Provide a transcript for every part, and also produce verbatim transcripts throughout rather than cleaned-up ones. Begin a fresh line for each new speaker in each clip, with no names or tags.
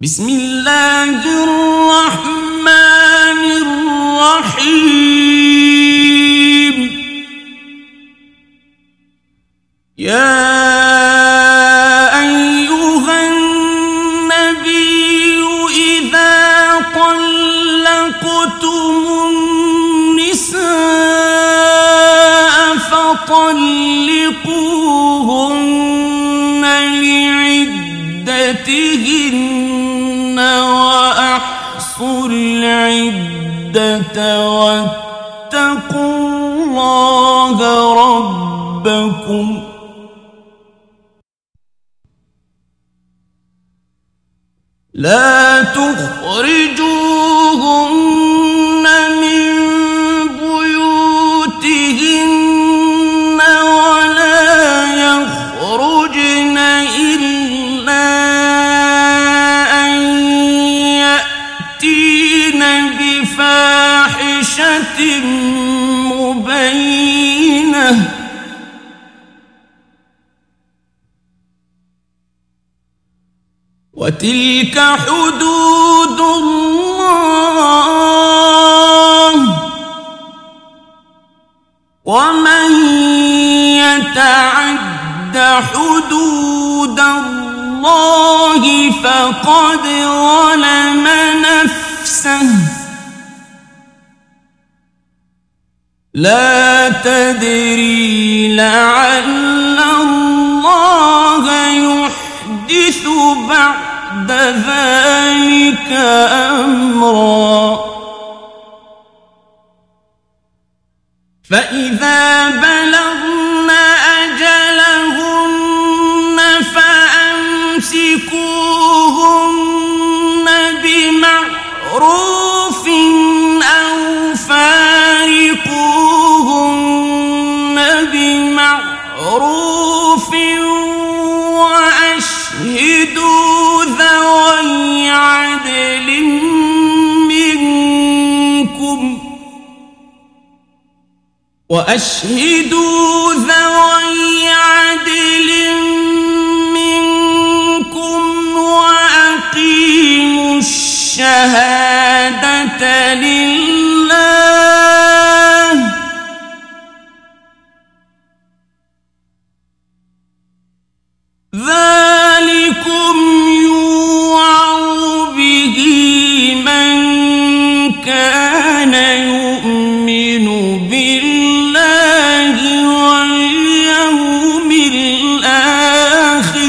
بسم الله الرحمن الرحيم. يا أيها النبي إذا طلقتم النساء فطلقوهن لعدتهن وأحصوا العدة واتقوا الله ربكم لا تخرجوهن من بيوتهن ولا يخرجن إلا أن يأتين بفاحشة مبينة وتلك حدود الله ومن يتعد حدود الله فقد ظلم نفسه لا تدري لعل الله يحدث بعد ذلك أمرا. فإذا بلغن أجلهن فأمسكوهن بمعروف أو فارقوهن بمعروف وأشهدوا ذوي عدل منكم وأشهدوا ذوي عدل منكم وأقيموا الشهادة لله ذلكم يوعظ به من كان يؤمن بالله واليوم الآخر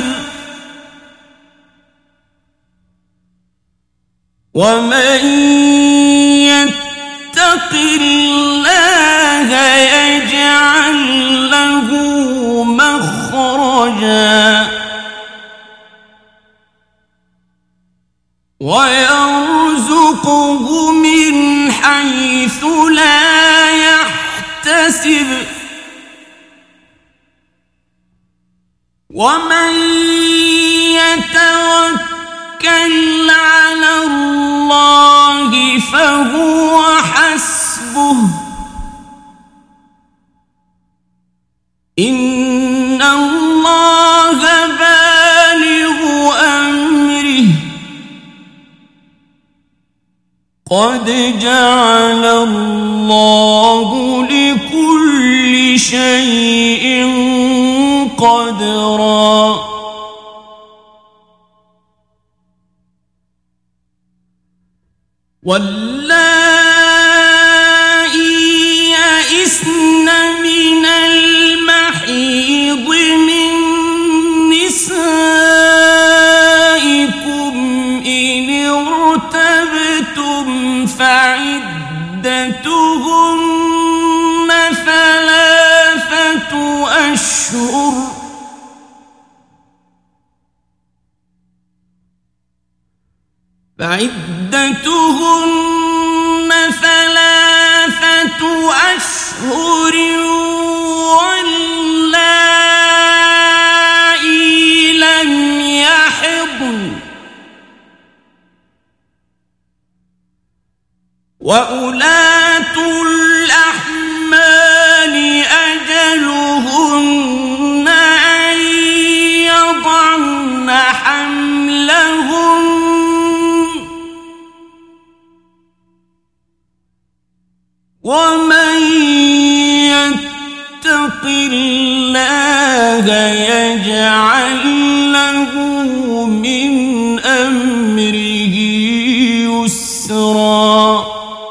ومن يتق الله يجعل له مخرجا ويرزقه من حيث لا يحتسب ومن يتوكل على الله فهو حسبه إن الله بالغ أمره قد جعل الله لكل شيء قدرا. واللائي يئسن من المحيض من نسائكم إن ارتبتم فعدتهن ثلاثة أشهر فعدتهن ثلاثة أشهر واللائي لم يحضن وأولاة الأحمال أجلهن أن يضعن حملهن ومن يتق الله يجعل له من أمره يسرا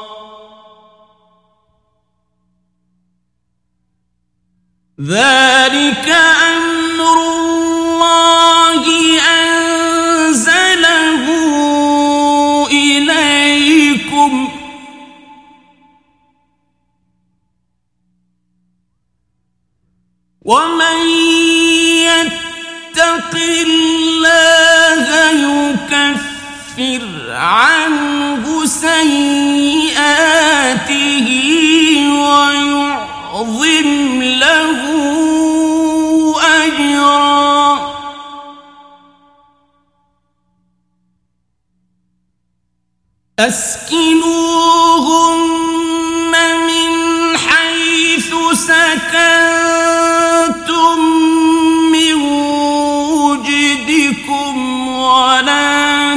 ذلك أمر الله أنزله إليكم ومن يتق الله يكفر عنه سيئاته ويعظم له أجرا أسكنوهن من حيث سكنتم من وجدكم ولا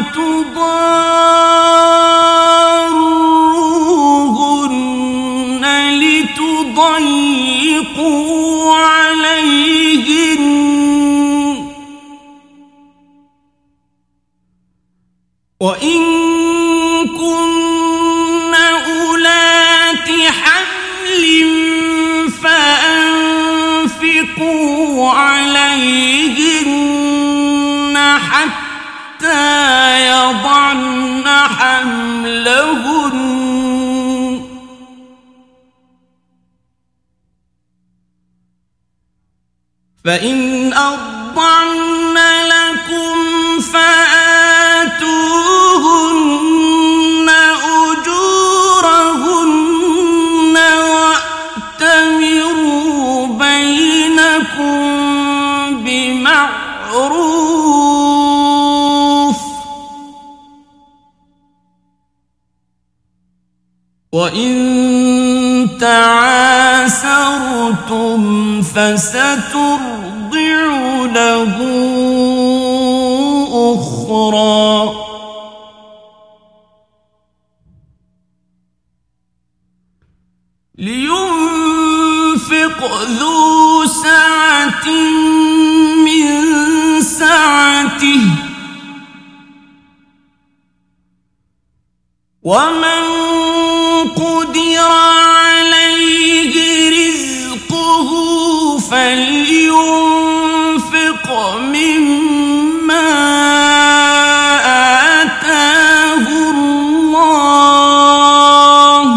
تضاروهن لتضيقوا عليهن وإن كن أولات حمل فأنفقوا عليهن حتى يضعن حملهن فإن أرضعن لكم فآتوهن أجورهن وأتمروا بينكم بمعروف وإن تعاسرتم فسترضع له أخرى لينفق ذو سعة من سعته ومن قدر عليه رزقه فلينفق مما آتاه الله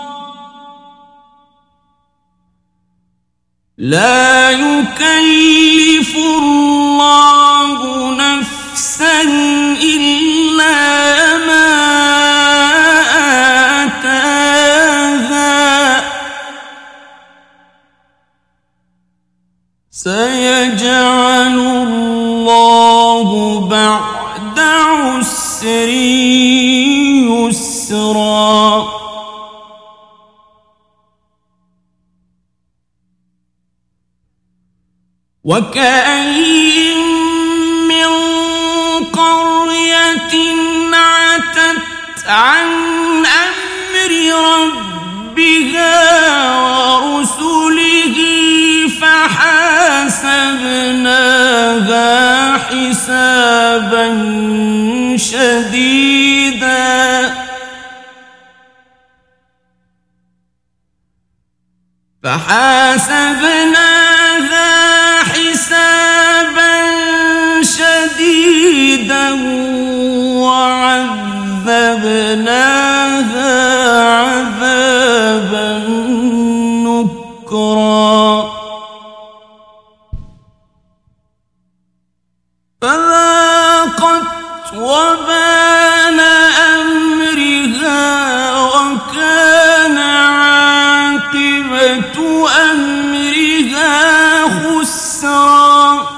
لا يكلف الله نفسا إلا ما سيجعل الله بعد عسر يسرا وكأين من قرية عتت عن أمر ربها ورسله فحاسبناها حسابا شديدا فحاسبناها حسابا شديدا وعذبناها عذابا نكرا فذاقت وبال أمرها وكان عاقبة أمرها خسرا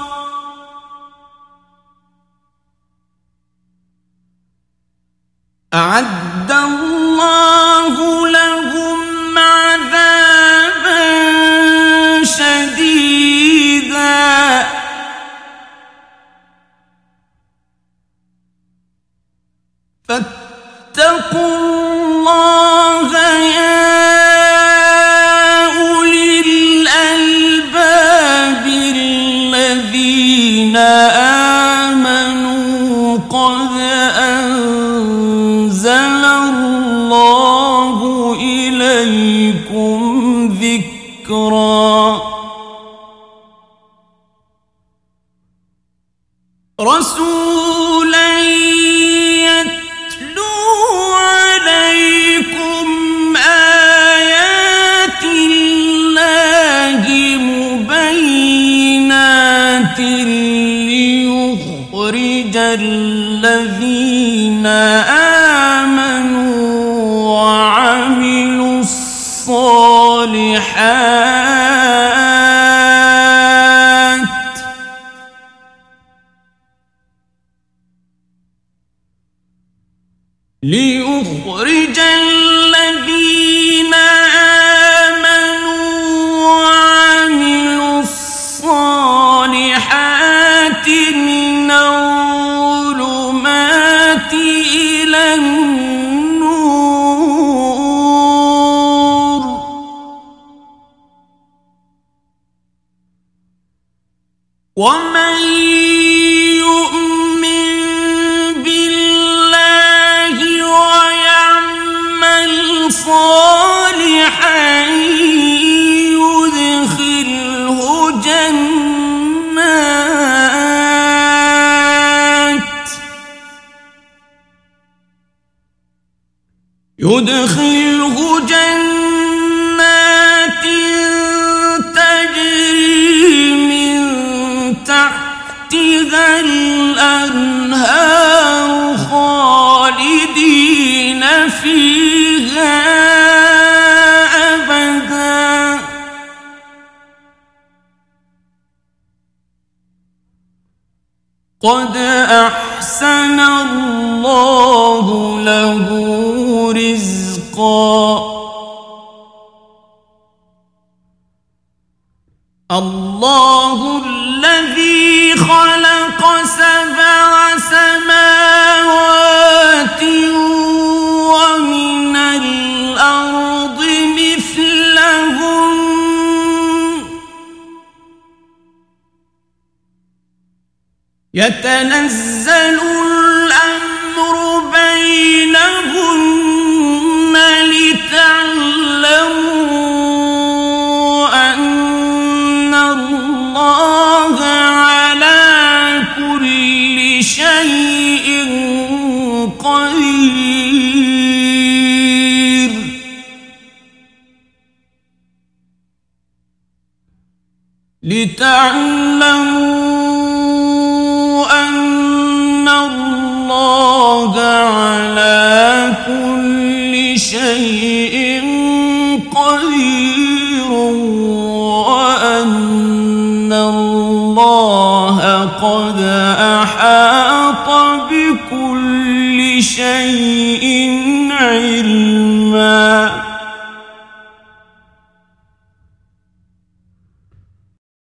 أعد الله لهم عذابا شديدا فاتقوا الله يا أنزل الله إليكم ذكرا رسولا يتلو عليكم آيات الله مبينات ليخرج الذين آمنوا وعملوا الصالحات ليخرج الذين آمنوا وعملوا الصالحات من الظلمات إلى النور ومن يؤمن بالله ويعمل صالحا يدخله جنات يدخله جنات تجري من تحتها الأنهار خالدين فيها أبدا قد أحسن الله له رزقا الله الذي خلق سبع سماوات ومن الأرض مثلهن يتنزل الأمر بينهن لتعلموا أن الله على كل شيء قدير لتعلموا أن الله على كل شيء قدير وأن الله قد أحاط بكل شيء علما